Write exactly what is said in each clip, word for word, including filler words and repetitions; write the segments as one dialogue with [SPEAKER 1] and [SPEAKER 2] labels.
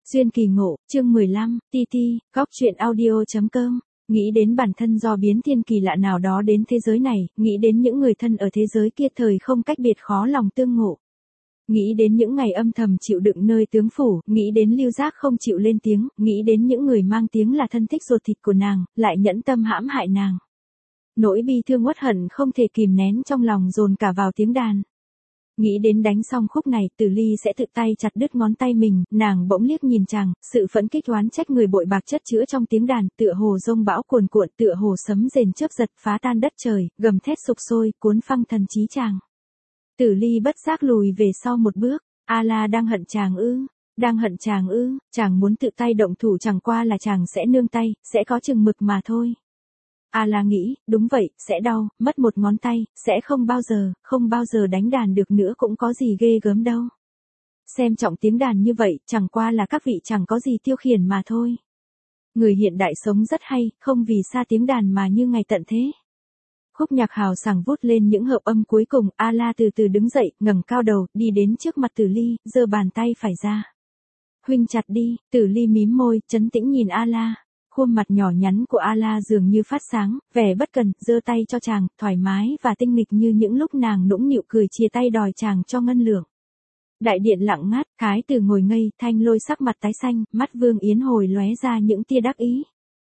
[SPEAKER 1] Duyên kỳ ngộ, chương mười lăm, Ti Ti, góc truyện audio.com. Nghĩ đến bản thân do biến thiên kỳ lạ nào đó đến thế giới này, nghĩ đến những người thân ở thế giới kia thời không cách biệt khó lòng tương ngộ. Nghĩ đến những ngày âm thầm chịu đựng nơi tướng phủ, nghĩ đến Lưu Giác không chịu lên tiếng, nghĩ đến những người mang tiếng là thân thích ruột thịt của nàng, lại nhẫn tâm hãm hại nàng. Nỗi bi thương uất hận không thể kìm nén trong lòng dồn cả vào tiếng đàn. Nghĩ đến đánh xong khúc này, Tử Ly sẽ tự tay chặt đứt ngón tay mình, nàng bỗng liếc nhìn chàng, sự phẫn kích oán trách người bội bạc chất chữa trong tiếng đàn, tựa hồ rông bão cuồn cuộn, tựa hồ sấm rền chớp giật phá tan đất trời, gầm thét sục sôi, cuốn phăng thần trí chàng. Tử Ly bất giác lùi về sau một bước, A La đang hận chàng ư, đang hận chàng ư, chàng muốn tự tay động thủ chẳng qua là chàng sẽ nương tay, sẽ có chừng mực mà thôi. A La nghĩ, đúng vậy, sẽ đau, mất một ngón tay, sẽ không bao giờ, không bao giờ đánh đàn được nữa cũng có gì ghê gớm đâu. Xem trọng tiếng đàn như vậy, chẳng qua là các vị chẳng có gì tiêu khiển mà thôi. Người hiện đại sống rất hay, không vì xa tiếng đàn mà như ngày tận thế. Khúc nhạc hào sảng vút lên những hợp âm cuối cùng, A La từ từ đứng dậy, ngẩng cao đầu, đi đến trước mặt Tử Ly, giơ bàn tay phải ra. Huynh chặt đi, Tử Ly mím môi, trấn tĩnh nhìn A La. Khuôn mặt nhỏ nhắn của A La dường như phát sáng, vẻ bất cần, giơ tay cho chàng, thoải mái và tinh nghịch như những lúc nàng nũng nịu cười chia tay đòi chàng cho ngân lượng. Đại điện lặng ngắt, Thái Tử ngồi ngây, Thanh Lôi sắc mặt tái xanh, mắt Vương Yến Hồi lóe ra những tia đắc ý.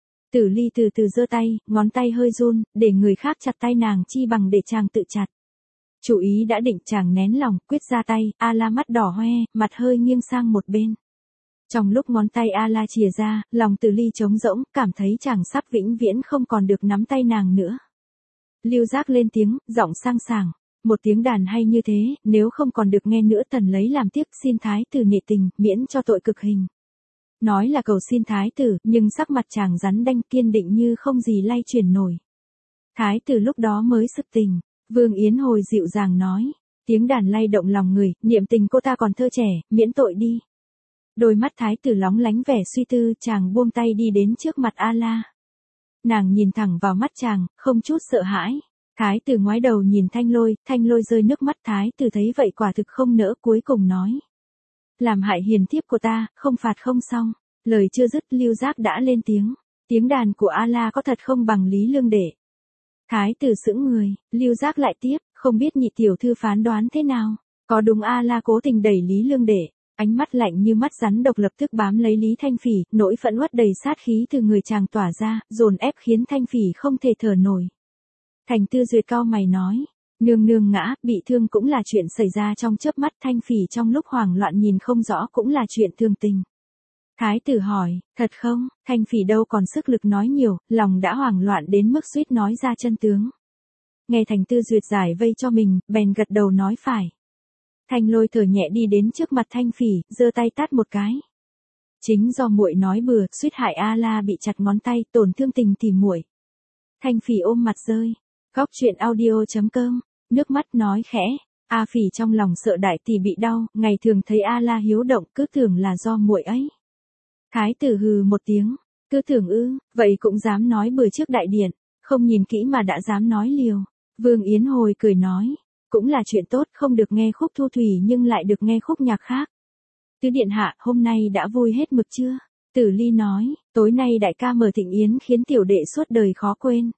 [SPEAKER 1] Tử Ly từ từ giơ tay, ngón tay hơi run, để người khác chặt tay nàng chi bằng để chàng tự chặt. Chủ ý đã định, chàng nén lòng, quyết ra tay, A La mắt đỏ hoe, mặt hơi nghiêng sang một bên. Trong lúc ngón tay A La chìa ra, lòng Tử Ly trống rỗng, cảm thấy chàng sắp vĩnh viễn không còn được nắm tay nàng nữa. Lưu Giác lên tiếng, giọng sang sảng, một tiếng đàn hay như thế, nếu không còn được nghe nữa thần lấy làm tiếc, xin Thái Tử nể tình, miễn cho tội cực hình. Nói là cầu xin Thái Tử, nhưng sắc mặt chàng rắn đanh kiên định như không gì lay chuyển nổi. Thái Tử lúc đó mới sực tình, Vương Yến Hồi dịu dàng nói, tiếng đàn lay động lòng người, niệm tình cô ta còn thơ trẻ, miễn tội đi. Đôi mắt Thái Tử lóng lánh vẻ suy tư, chàng buông tay đi đến trước mặt A La. Nàng nhìn thẳng vào mắt chàng, không chút sợ hãi. Thái Tử ngoái đầu nhìn Thanh Lôi, Thanh Lôi rơi nước mắt, Thái Tử thấy vậy quả thực không nỡ, cuối cùng nói. Làm hại hiền thiếp của ta, không phạt không xong. Lời chưa dứt, Lưu Giác đã lên tiếng. Tiếng đàn của A La có thật không bằng Lý Lương Đệ. Thái Tử sững người, Lưu Giác lại tiếp, không biết nhị tiểu thư phán đoán thế nào. Có đúng A La cố tình đẩy Lý Lương Đệ? Ánh mắt lạnh như mắt rắn độc lập tức bám lấy Lý Thanh Phỉ, nỗi phẫn uất đầy sát khí từ người chàng tỏa ra, dồn ép khiến Thanh Phỉ không thể thở nổi. Thành Tư Duyệt cau mày nói, nương nương ngã, bị thương cũng là chuyện xảy ra trong chớp mắt, Thanh Phỉ trong lúc hoảng loạn nhìn không rõ cũng là chuyện thương tình. Thái Tử hỏi, thật không? Thanh Phỉ đâu còn sức lực nói nhiều, lòng đã hoảng loạn đến mức suýt nói ra chân tướng. Nghe Thành Tư Duyệt giải vây cho mình, bèn gật đầu nói phải. Thanh Lôi thở nhẹ đi đến trước mặt Thanh Phỉ, giơ tay tát một cái. Chính do muội nói bừa, suýt hại A La bị chặt ngón tay, tổn thương tình thì muội. Thanh Phỉ ôm mặt rơi. Góc truyện audio.com, nước mắt nói khẽ. A Phỉ trong lòng sợ đại tỷ bị đau, ngày thường thấy A La hiếu động cứ tưởng là do muội ấy. Thái Tử hừ một tiếng, cứ tưởng ư, vậy cũng dám nói bừa trước đại điện, không nhìn kỹ mà đã dám nói liều. Vương Yến Hồi cười nói. Cũng là chuyện tốt, không được nghe khúc thu thủy nhưng lại được nghe khúc nhạc khác. Tứ điện hạ, hôm nay đã vui hết mực chưa? Tử Ly nói, tối nay đại ca mở thịnh yến khiến tiểu đệ suốt đời khó quên.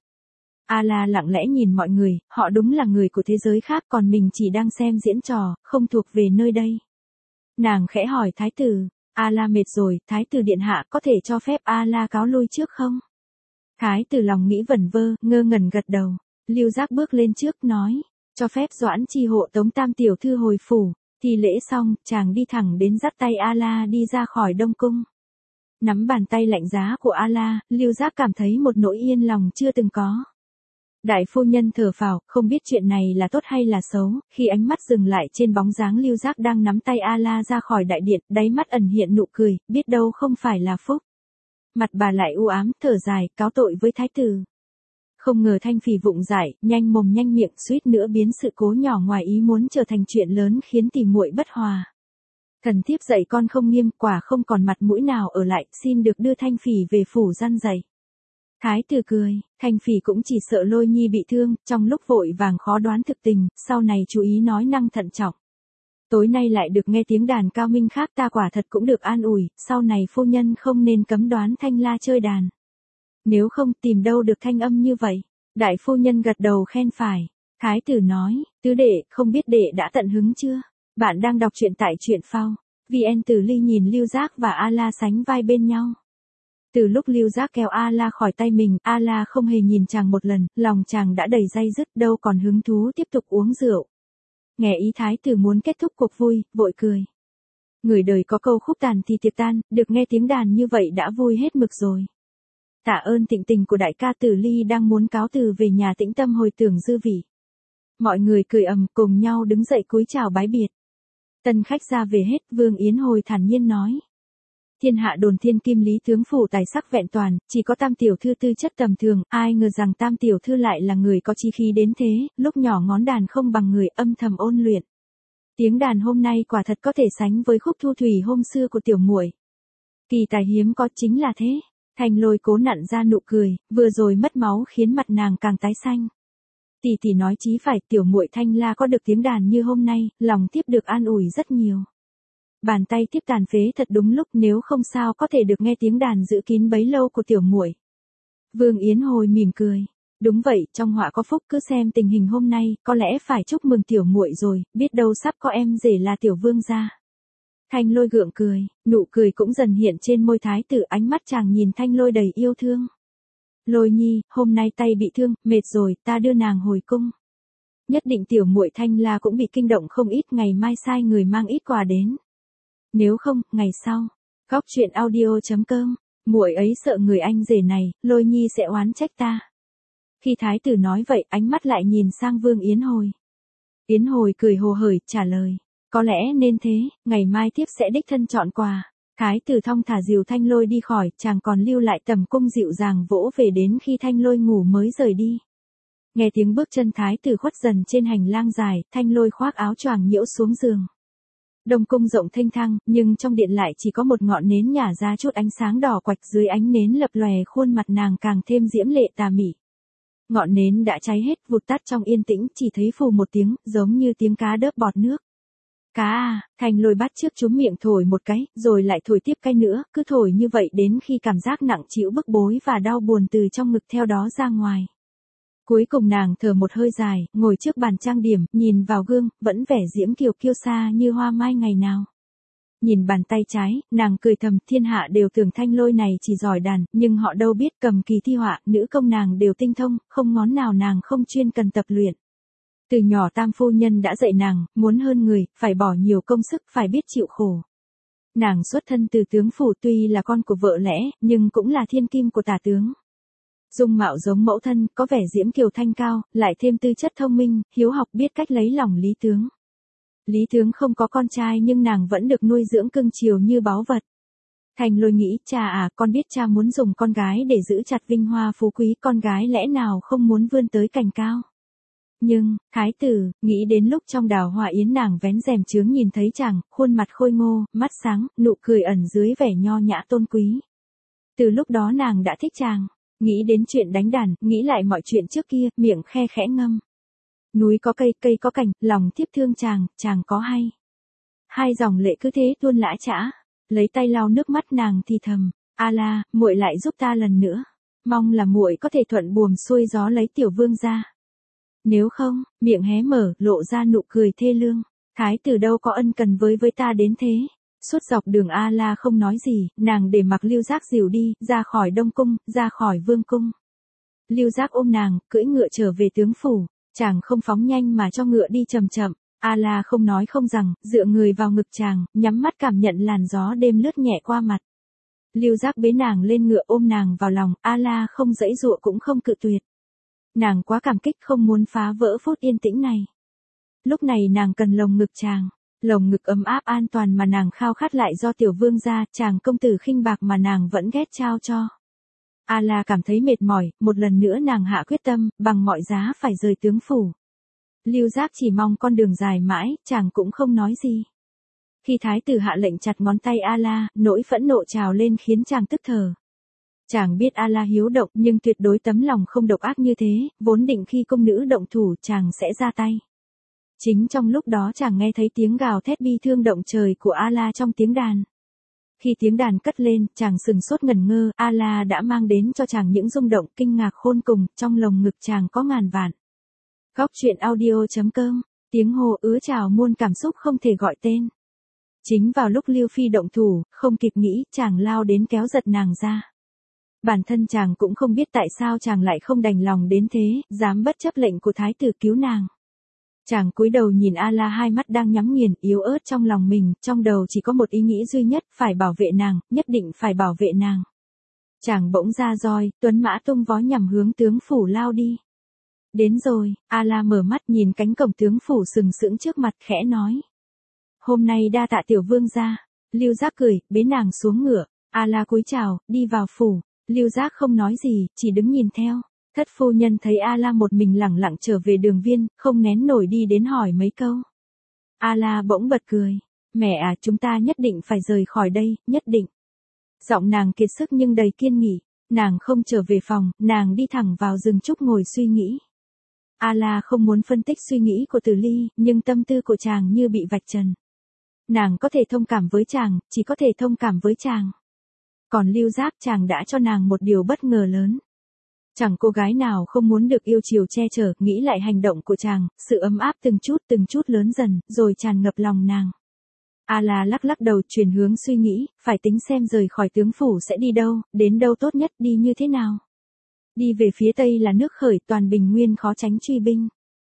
[SPEAKER 1] A La lặng lẽ nhìn mọi người, họ đúng là người của thế giới khác còn mình chỉ đang xem diễn trò, không thuộc về nơi đây. Nàng khẽ hỏi Thái Tử, A La mệt rồi, Thái Tử điện hạ có thể cho phép A La cáo lui trước không? Thái Tử lòng nghĩ vẩn vơ, ngơ ngẩn gật đầu. Lưu Giác bước lên trước nói. Cho phép Doãn Chi hộ tống tam tiểu thư hồi phủ, thì lễ xong, chàng đi thẳng đến dắt tay A La đi ra khỏi Đông Cung. Nắm bàn tay lạnh giá của A La, Lưu Giác cảm thấy một nỗi yên lòng chưa từng có. Đại phu nhân thở phào, không biết chuyện này là tốt hay là xấu, khi ánh mắt dừng lại trên bóng dáng Lưu Giác đang nắm tay A La ra khỏi đại điện, đáy mắt ẩn hiện nụ cười, biết đâu không phải là phúc. Mặt bà lại u ám, thở dài, cáo tội với Thái Tử. Không ngờ Thanh Phỉ vụng dại, nhanh mồm nhanh miệng, suýt nữa biến sự cố nhỏ ngoài ý muốn trở thành chuyện lớn khiến tỷ muội bất hòa. Thần thiếp dạy con không nghiêm, quả không còn mặt mũi nào ở lại, xin được đưa Thanh Phỉ về phủ răn dạy. Thái Tử cười, Thanh Phỉ cũng chỉ sợ Lôi Nhi bị thương, trong lúc vội vàng khó đoán thực tình, sau này chú ý nói năng thận trọng. Tối nay lại được nghe tiếng đàn cao minh khác ta quả thật cũng được an ủi, sau này phu nhân không nên cấm đoán Thanh La chơi đàn. Nếu không tìm đâu được thanh âm như vậy. Đại phu nhân gật đầu khen phải. Thái tử nói, tứ đệ, không biết đệ đã tận hứng chưa? Bạn đang đọc truyện tại truyện phao. vê en Tử Ly nhìn Lưu Giác và A-la sánh vai bên nhau. Từ lúc Lưu Giác kéo A-la khỏi tay mình, A-la không hề nhìn chàng một lần, lòng chàng đã đầy day dứt đâu còn hứng thú tiếp tục uống rượu. Nghe ý thái tử muốn kết thúc cuộc vui, vội cười. Người đời có câu khúc tàn thì tiệc tan, được nghe tiếng đàn như vậy đã vui hết mực rồi. Tạ ơn tịnh tình của đại ca Tử Ly đang muốn cáo từ về nhà tĩnh tâm hồi tưởng dư vị. Mọi người cười ầm cùng nhau đứng dậy cúi chào bái biệt. Tân khách ra về hết, Vương Yến Hồi thản nhiên nói. Thiên hạ đồn thiên kim lý tướng phủ tài sắc vẹn toàn, chỉ có Tam tiểu thư tư chất tầm thường, ai ngờ rằng Tam tiểu thư lại là người có chí khí đến thế, lúc nhỏ ngón đàn không bằng người âm thầm ôn luyện. Tiếng đàn hôm nay quả thật có thể sánh với khúc thu thủy hôm xưa của tiểu muội. Kỳ tài hiếm có chính là thế. Thành Lôi cố nặn ra nụ cười, vừa rồi mất máu khiến mặt nàng càng tái xanh. Tỷ tỷ nói chí phải, tiểu muội Thanh La có được tiếng đàn như hôm nay, lòng tiếp được an ủi rất nhiều. Bàn tay tiếp tàn phế thật đúng lúc, nếu không sao có thể được nghe tiếng đàn giữ kín bấy lâu của tiểu muội. Vương Yến Hồi mỉm cười. Đúng vậy, trong họa có phúc, cứ xem tình hình hôm nay, có lẽ phải chúc mừng tiểu muội rồi, biết đâu sắp có em rể là tiểu vương gia. Thanh Lôi gượng cười, nụ cười cũng dần hiện trên môi thái tử, ánh mắt chàng nhìn Thanh Lôi đầy yêu thương. Lôi nhi, hôm nay tay bị thương, mệt rồi, ta đưa nàng hồi cung. Nhất định tiểu muội Thanh La cũng bị kinh động không ít, ngày mai sai người mang ít quà đến. Nếu không, ngày sau. Góc truyện audio chấm com, muội ấy sợ người anh rể này, Lôi nhi sẽ oán trách ta. Khi thái tử nói vậy, ánh mắt lại nhìn sang Vương Yến Hồi. Yến Hồi cười hồ hởi, trả lời. Có lẽ nên thế, ngày mai tiếp sẽ đích thân chọn quà. Thái tử thong thả dìu Thanh Lôi đi khỏi, chàng còn lưu lại tầm cung dịu dàng vỗ về đến khi Thanh Lôi ngủ mới rời đi. Nghe tiếng bước chân thái tử khuất dần trên hành lang dài, Thanh Lôi khoác áo choàng nhiễu xuống giường. Đông cung rộng thênh thang, nhưng trong điện lại chỉ có một ngọn nến nhả ra chút ánh sáng đỏ quạch, dưới ánh nến lập lòe khuôn mặt nàng càng thêm diễm lệ tà mị. Ngọn nến đã cháy hết, vụt tắt trong yên tĩnh, chỉ thấy phù một tiếng, giống như tiếng cá đớp bọt nước. Cá à, Thanh Lôi bắt trước chúm miệng thổi một cái, rồi lại thổi tiếp cái nữa, cứ thổi như vậy đến khi cảm giác nặng trĩu bức bối và đau buồn từ trong ngực theo đó ra ngoài. Cuối cùng nàng thở một hơi dài, ngồi trước bàn trang điểm, nhìn vào gương, vẫn vẻ diễm kiều kiêu sa như hoa mai ngày nào. Nhìn bàn tay trái, nàng cười thầm, thiên hạ đều tưởng Thanh Lôi này chỉ giỏi đàn, nhưng họ đâu biết cầm kỳ thi họa, nữ công nàng đều tinh thông, không ngón nào nàng không chuyên cần tập luyện. Từ nhỏ Tam phu nhân đã dạy nàng, muốn hơn người, phải bỏ nhiều công sức, phải biết chịu khổ. Nàng xuất thân từ tướng phủ, tuy là con của vợ lẽ, nhưng cũng là thiên kim của tả tướng. Dung mạo giống mẫu thân, có vẻ diễm kiều thanh cao, lại thêm tư chất thông minh, hiếu học, biết cách lấy lòng Lý tướng. Lý tướng không có con trai nhưng nàng vẫn được nuôi dưỡng cưng chiều như báu vật. Thành Lôi nghĩ, cha à, con biết cha muốn dùng con gái để giữ chặt vinh hoa phú quý, con gái lẽ nào không muốn vươn tới cành cao. Nhưng, thái tử, nghĩ đến lúc trong đào hoa yến nàng vén rèm chướng nhìn thấy chàng, khuôn mặt khôi ngô, mắt sáng, nụ cười ẩn dưới vẻ nho nhã tôn quý. Từ lúc đó nàng đã thích chàng, nghĩ đến chuyện đánh đàn, nghĩ lại mọi chuyện trước kia, miệng khe khẽ ngâm. Núi có cây, cây có cành, lòng tiếp thương chàng, chàng có hay. Hai dòng lệ cứ thế tuôn lã chã, lấy tay lau nước mắt nàng thì thầm, a la, muội lại giúp ta lần nữa, mong là muội có thể thuận buồm xuôi gió lấy tiểu vương ra. Nếu không, miệng hé mở, lộ ra nụ cười thê lương, thái tử đâu có ân cần với với ta đến thế. Suốt dọc đường A La không nói gì, nàng để mặc Lưu Giác dìu đi, ra khỏi Đông cung, ra khỏi Vương cung. Lưu Giác ôm nàng, cưỡi ngựa trở về tướng phủ, chàng không phóng nhanh mà cho ngựa đi chậm chậm. A La không nói không rằng, dựa người vào ngực chàng, nhắm mắt cảm nhận làn gió đêm lướt nhẹ qua mặt. Lưu Giác bế nàng lên ngựa ôm nàng vào lòng, A La không giãy giụa cũng không cự tuyệt. Nàng quá cảm kích không muốn phá vỡ phút yên tĩnh này. Lúc này nàng cần lồng ngực chàng. Lồng ngực ấm áp an toàn mà nàng khao khát lại do tiểu vương gia, chàng công tử khinh bạc mà nàng vẫn ghét trao cho. A La cảm thấy mệt mỏi, một lần nữa nàng hạ quyết tâm, bằng mọi giá phải rời tướng phủ. Lưu Giác chỉ mong con đường dài mãi, chàng cũng không nói gì. Khi thái tử hạ lệnh chặt ngón tay A La, nỗi phẫn nộ trào lên khiến chàng tức thở. Chàng biết A La hiếu động nhưng tuyệt đối tấm lòng không độc ác như thế, vốn định khi công nữ động thủ chàng sẽ ra tay. Chính trong lúc đó chàng nghe thấy tiếng gào thét bi thương động trời của A-la trong tiếng đàn. Khi tiếng đàn cất lên, chàng sừng sốt ngẩn ngơ, A-la đã mang đến cho chàng những rung động kinh ngạc khôn cùng, trong lồng ngực chàng có ngàn vạn. Góc truyện audio chấm com, tiếng hô ứa trào muôn cảm xúc không thể gọi tên. Chính vào lúc Lưu Phi động thủ, không kịp nghĩ, chàng lao đến kéo giật nàng ra. Bản thân chàng cũng không biết tại sao chàng lại không đành lòng đến thế, dám bất chấp lệnh của thái tử cứu nàng. Chàng cúi đầu nhìn A-la, hai mắt đang nhắm nghiền, yếu ớt trong lòng mình, trong đầu chỉ có một ý nghĩ duy nhất, phải bảo vệ nàng, nhất định phải bảo vệ nàng. Chàng bỗng ra roi, tuấn mã tung vó nhằm hướng tướng phủ lao đi. Đến rồi, A-la mở mắt nhìn cánh cổng tướng phủ sừng sững trước mặt, khẽ nói. Hôm nay đa tạ tiểu vương gia. Lưu Giác cười, bế nàng xuống ngựa. A-la cúi chào, đi vào phủ. Lưu Giác không nói gì, chỉ đứng nhìn theo. Thất phu nhân thấy A-la một mình lẳng lặng trở về đường viên, không nén nổi đi đến hỏi mấy câu. A-la bỗng bật cười. Mẹ à, chúng ta nhất định phải rời khỏi đây, nhất định. Giọng nàng kiệt sức nhưng đầy kiên nghị. Nàng không trở về phòng, nàng đi thẳng vào rừng trúc ngồi suy nghĩ. A-la không muốn phân tích suy nghĩ của Từ Ly, nhưng tâm tư của chàng như bị vạch trần. Nàng có thể thông cảm với chàng, chỉ có thể thông cảm với chàng. Còn Lưu Giác, chàng đã cho nàng một điều bất ngờ lớn. Chẳng cô gái nào không muốn được yêu chiều che chở, nghĩ lại hành động của chàng, sự ấm áp từng chút từng chút lớn dần, rồi tràn ngập lòng nàng. A-la lắc lắc đầu, chuyển hướng suy nghĩ, phải tính xem rời khỏi tướng phủ sẽ đi đâu, đến đâu tốt nhất, đi như thế nào. Đi về phía tây là nước khởi, toàn bình nguyên khó tránh truy binh.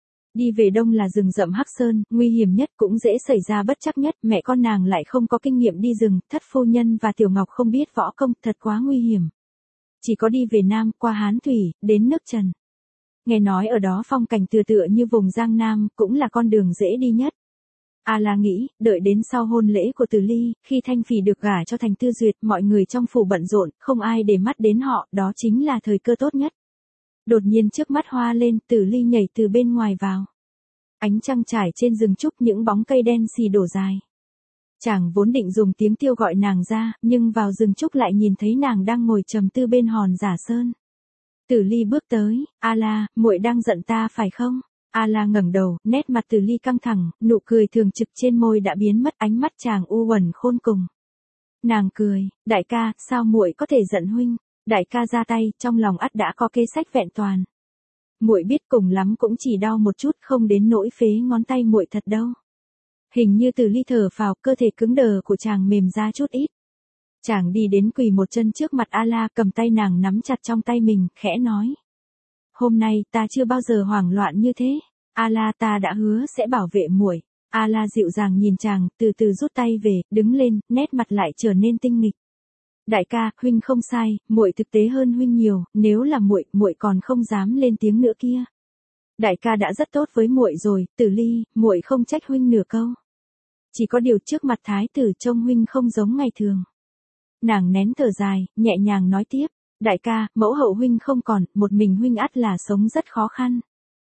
[SPEAKER 1] Đi về đông là rừng rậm hắc sơn, nguy hiểm nhất cũng dễ xảy ra bất trắc nhất, mẹ con nàng lại không có kinh nghiệm đi rừng, thất phu nhân và Tiểu Ngọc không biết võ công, thật quá nguy hiểm. Chỉ có đi về nam, qua Hán Thủy, đến nước Trần. Nghe nói ở đó phong cảnh tựa tựa như vùng Giang Nam, cũng là con đường dễ đi nhất. A-la nghĩ, đợi đến sau hôn lễ của Từ Ly, khi Thanh Phỉ được gả cho Thành Tư Duyệt, mọi người trong phủ bận rộn, không ai để mắt đến họ, đó chính là thời cơ tốt nhất. Đột nhiên trước mắt hoa lên, Từ Ly nhảy từ bên ngoài vào. Ánh trăng trải trên rừng trúc, những bóng cây đen xì đổ dài. Chàng vốn định dùng tiếng tiêu gọi nàng ra, nhưng vào rừng trúc lại nhìn thấy nàng đang ngồi trầm tư bên hòn giả sơn. Từ Ly bước tới, A-la, muội đang giận ta phải không? A-la ngẩng đầu, nét mặt Từ Ly căng thẳng, nụ cười thường trực trên môi đã biến mất, ánh mắt chàng u uẩn khôn cùng. Nàng cười, đại ca, sao muội có thể giận huynh? Đại ca ra tay, trong lòng ắt đã có kế sách vẹn toàn. Muội biết cùng lắm cũng chỉ đau một chút, không đến nỗi phế ngón tay muội thật đâu. Hình như Từ Ly thở phào, cơ thể cứng đờ của chàng mềm ra chút ít. Chàng đi đến quỳ một chân trước mặt A-la, cầm tay nàng nắm chặt trong tay mình, khẽ nói. Hôm nay ta chưa bao giờ hoảng loạn như thế. A-la, ta đã hứa sẽ bảo vệ muội. A-la dịu dàng nhìn chàng, từ từ rút tay về, đứng lên, nét mặt lại trở nên tinh nghịch. Đại ca, huynh không sai, muội thực tế hơn huynh nhiều, nếu là muội, muội còn không dám lên tiếng nữa kia. Đại ca đã rất tốt với muội rồi, Từ Ly, muội không trách huynh nửa câu. Chỉ có điều trước mặt thái tử trông huynh không giống ngày thường. Nàng nén thở dài, nhẹ nhàng nói tiếp, đại ca, mẫu hậu huynh không còn, một mình huynh ắt là sống rất khó khăn.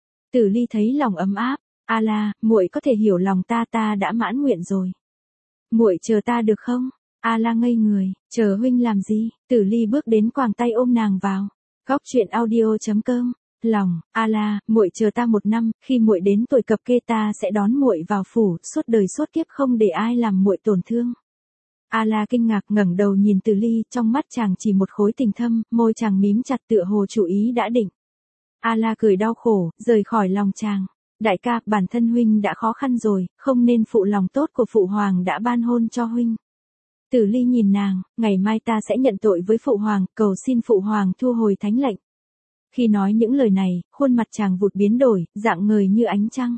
[SPEAKER 1] Từ Ly thấy lòng ấm áp, A-la, muội có thể hiểu lòng ta, ta đã mãn nguyện rồi. Muội chờ ta được không? A-la ngây người, chờ huynh làm gì? Từ Ly bước đến quàng tay ôm nàng vào. Góc truyện audio chấm com. Lòng, A-la, muội chờ ta một năm, khi muội đến tuổi cập kê ta sẽ đón muội vào phủ, suốt đời suốt kiếp không để ai làm muội tổn thương. A-la kinh ngạc ngẩng đầu nhìn Từ Ly, trong mắt chàng chỉ một khối tình thâm, môi chàng mím chặt tựa hồ chủ ý đã định. A-la cười đau khổ, rời khỏi lòng chàng. Đại ca, bản thân huynh đã khó khăn rồi, không nên phụ lòng tốt của phụ hoàng đã ban hôn cho huynh. Từ Ly nhìn nàng, ngày mai ta sẽ nhận tội với phụ hoàng, cầu xin phụ hoàng thu hồi thánh lệnh. Khi nói những lời này, khuôn mặt chàng vụt biến đổi, dạng ngời như ánh trăng.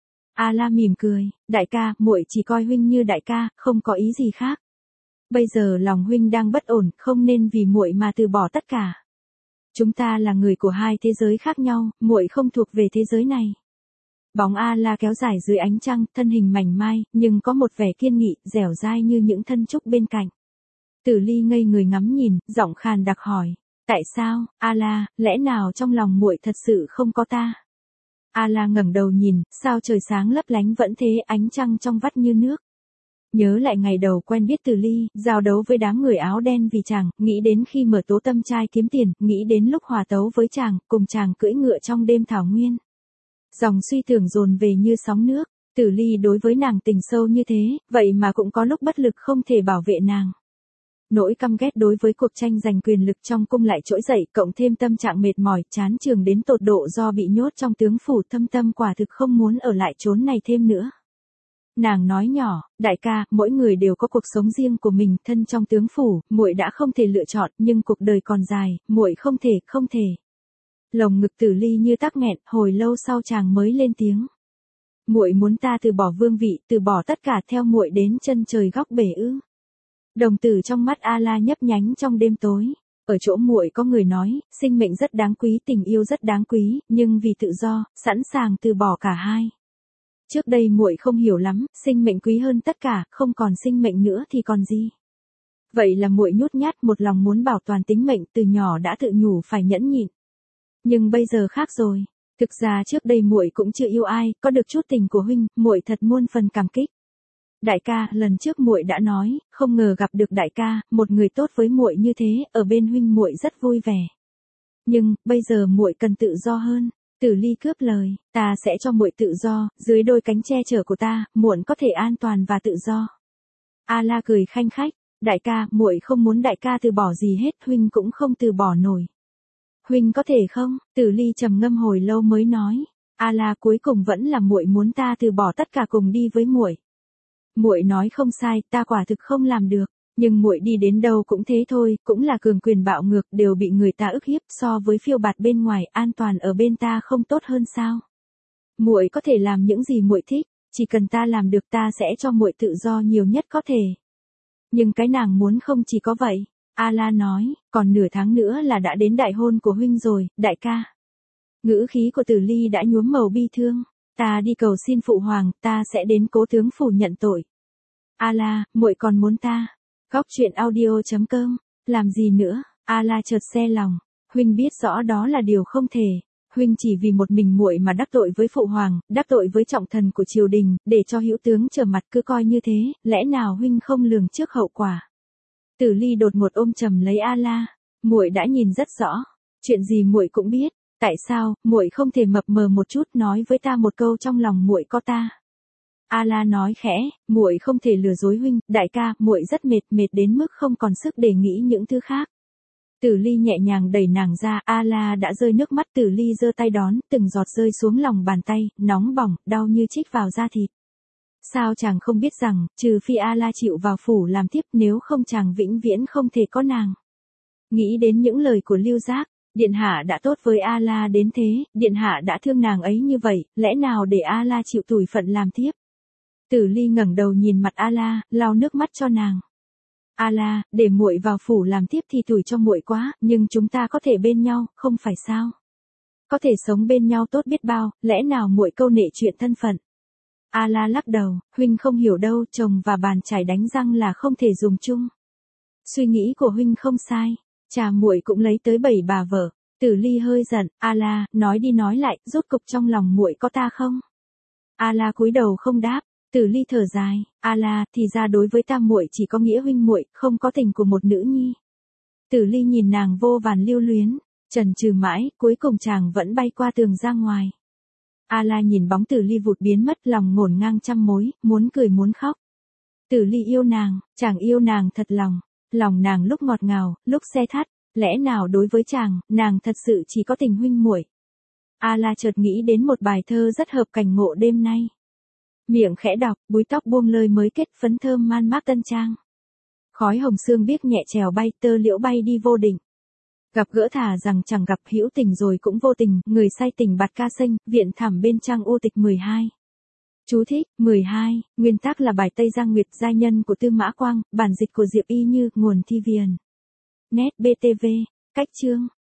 [SPEAKER 1] A-la mỉm cười, đại ca, muội chỉ coi huynh như đại ca, không có ý gì khác. Bây giờ lòng huynh đang bất ổn, không nên vì muội mà từ bỏ tất cả. Chúng ta là người của hai thế giới khác nhau, muội không thuộc về thế giới này. Bóng A-la kéo dài dưới ánh trăng, thân hình mảnh mai, nhưng có một vẻ kiên nghị, dẻo dai như những thân trúc bên cạnh. Từ Ly ngây người ngắm nhìn, giọng khàn đặc hỏi, tại sao, A-la, lẽ nào trong lòng muội thật sự không có ta? A-la ngẩng đầu nhìn, sao trời sáng lấp lánh vẫn thế, ánh trăng trong vắt như nước. Nhớ lại ngày đầu quen biết Từ Ly, giao đấu với đám người áo đen vì chàng, nghĩ đến khi mở tố tâm trai kiếm tiền, nghĩ đến lúc hòa tấu với chàng, cùng chàng cưỡi ngựa trong đêm thảo nguyên. Dòng suy tưởng dồn về như sóng nước. Tử Ly đối với nàng tình sâu như thế, vậy mà cũng có lúc bất lực không thể bảo vệ nàng. Nỗi căm ghét đối với cuộc tranh giành quyền lực trong cung lại trỗi dậy, cộng thêm tâm trạng mệt mỏi, chán chường đến tột độ do bị nhốt trong tướng phủ, Thâm Tâm quả thực không muốn ở lại chốn này thêm nữa. Nàng nói nhỏ, đại ca, mỗi người đều có cuộc sống riêng của mình, thân trong tướng phủ, muội đã không thể lựa chọn, nhưng cuộc đời còn dài, muội không thể, không thể. Lồng ngực Tử Ly như tắc nghẹn, hồi lâu sau chàng mới lên tiếng. Muội muốn ta từ bỏ vương vị, từ bỏ tất cả theo muội đến chân trời góc bể ư? Đồng tử trong mắt A La nhấp nhánh trong đêm tối. Ở chỗ muội có người nói, sinh mệnh rất đáng quý, tình yêu rất đáng quý, nhưng vì tự do, sẵn sàng từ bỏ cả hai. Trước đây muội không hiểu lắm, sinh mệnh quý hơn tất cả, không còn sinh mệnh nữa thì còn gì. Vậy là muội nhút nhát một lòng muốn bảo toàn tính mệnh, từ nhỏ đã tự nhủ phải nhẫn nhịn. Nhưng bây giờ khác rồi. Thực ra trước đây muội cũng chưa yêu ai, có được chút tình của huynh, muội thật muôn phần cảm kích. Đại ca, lần trước muội đã nói, không ngờ gặp được đại ca, một người tốt với muội như thế, ở bên huynh muội rất vui vẻ. Nhưng, bây giờ muội cần tự do hơn. Tử Ly cướp lời, ta sẽ cho muội tự do, dưới đôi cánh che chở của ta, muội có thể an toàn và tự do. A La cười khanh khách, đại ca, muội không muốn đại ca từ bỏ gì hết, huynh cũng không từ bỏ nổi. Huynh có thể không? Tử Ly trầm ngâm hồi lâu mới nói, A La, cuối cùng vẫn là muội muốn ta từ bỏ tất cả cùng đi với muội. Muội nói không sai, ta quả thực không làm được, nhưng muội đi đến đâu cũng thế thôi, cũng là cường quyền bạo ngược, đều bị người ta ức hiếp, so với phiêu bạt bên ngoài, an toàn ở bên ta không tốt hơn sao? Muội có thể làm những gì muội thích, chỉ cần ta làm được ta sẽ cho muội tự do nhiều nhất có thể. Nhưng cái nàng muốn không chỉ có vậy. A La nói, còn nửa tháng nữa là đã đến đại hôn của huynh rồi, đại ca. Ngữ khí của Tử Ly đã nhuốm màu bi thương. Ta đi cầu xin phụ hoàng, ta sẽ đến cố tướng phủ nhận tội. A La, muội còn muốn ta? Góc truyện audio chấm com, làm gì nữa? A La chợt xe lòng, huynh biết rõ đó là điều không thể. Huynh chỉ vì một mình muội mà đắc tội với phụ hoàng, đắc tội với trọng thần của triều đình, để cho hữu tướng trở mặt, cứ coi như thế, lẽ nào huynh không lường trước hậu quả? Tử Ly đột ngột ôm chầm lấy A La, muội đã nhìn rất rõ, chuyện gì muội cũng biết, tại sao muội không thể mập mờ một chút nói với ta một câu trong lòng muội có ta? A La nói khẽ, muội không thể lừa dối huynh, đại ca, muội rất mệt, mệt đến mức không còn sức để nghĩ những thứ khác. Tử Ly nhẹ nhàng đẩy nàng ra, A La đã rơi nước mắt, Tử Ly giơ tay đón, từng giọt rơi xuống lòng bàn tay, nóng bỏng, đau như chích vào da thịt. Sao chàng không biết rằng, trừ phi A La chịu vào phủ làm tiếp, nếu không chàng vĩnh viễn không thể có nàng. Nghĩ đến những lời của Lưu Giác, điện hạ đã tốt với A La đến thế, điện hạ đã thương nàng ấy như vậy, lẽ nào để A La chịu tủi phận làm tiếp? Tử Ly ngẩng đầu nhìn mặt A La, lau nước mắt cho nàng. A La, để muội vào phủ làm tiếp thì tủi cho muội quá, nhưng chúng ta có thể bên nhau, không phải sao? Có thể sống bên nhau tốt biết bao, lẽ nào muội câu nệ chuyện thân phận? A La lắc đầu, huynh không hiểu đâu, chồng và bàn chải đánh răng là không thể dùng chung. Suy nghĩ của huynh không sai, cha muội cũng lấy tới bảy bà vợ. Tử Ly hơi giận, A La, nói đi nói lại, rốt cục trong lòng muội có ta không? A La cúi đầu không đáp. Tử Ly thở dài, A La, thì ra đối với ta muội chỉ có nghĩa huynh muội, không có tình của một nữ nhi. Tử Ly nhìn nàng vô vàn lưu luyến, chần chừ mãi, cuối cùng chàng vẫn bay qua tường ra ngoài. A La nhìn bóng Tử Ly vụt biến mất, lòng ngổn ngang trăm mối, muốn cười muốn khóc. Tử Ly yêu nàng, chàng yêu nàng thật lòng, lòng nàng lúc ngọt ngào, lúc se thắt, lẽ nào đối với chàng, nàng thật sự chỉ có tình huynh muội. A La chợt nghĩ đến một bài thơ rất hợp cảnh ngộ đêm nay. Miệng khẽ đọc, búi tóc buông lơi mới kết, phấn thơm man mác tân trang. Khói hồng sương biếc nhẹ trèo bay, tơ liễu bay đi vô định. Gặp gỡ thà rằng chẳng gặp, hữu tình rồi cũng vô tình, người say tình bạt ca xanh, viện thẳm bên trang u tịch mười hai. Chú thích, mười hai, nguyên tác là bài Tây Giang Nguyệt giai nhân của Tư Mã Quang, bản dịch của Diệp Y Như, nguồn Thi Viền. Net bê tê vê, cách chương.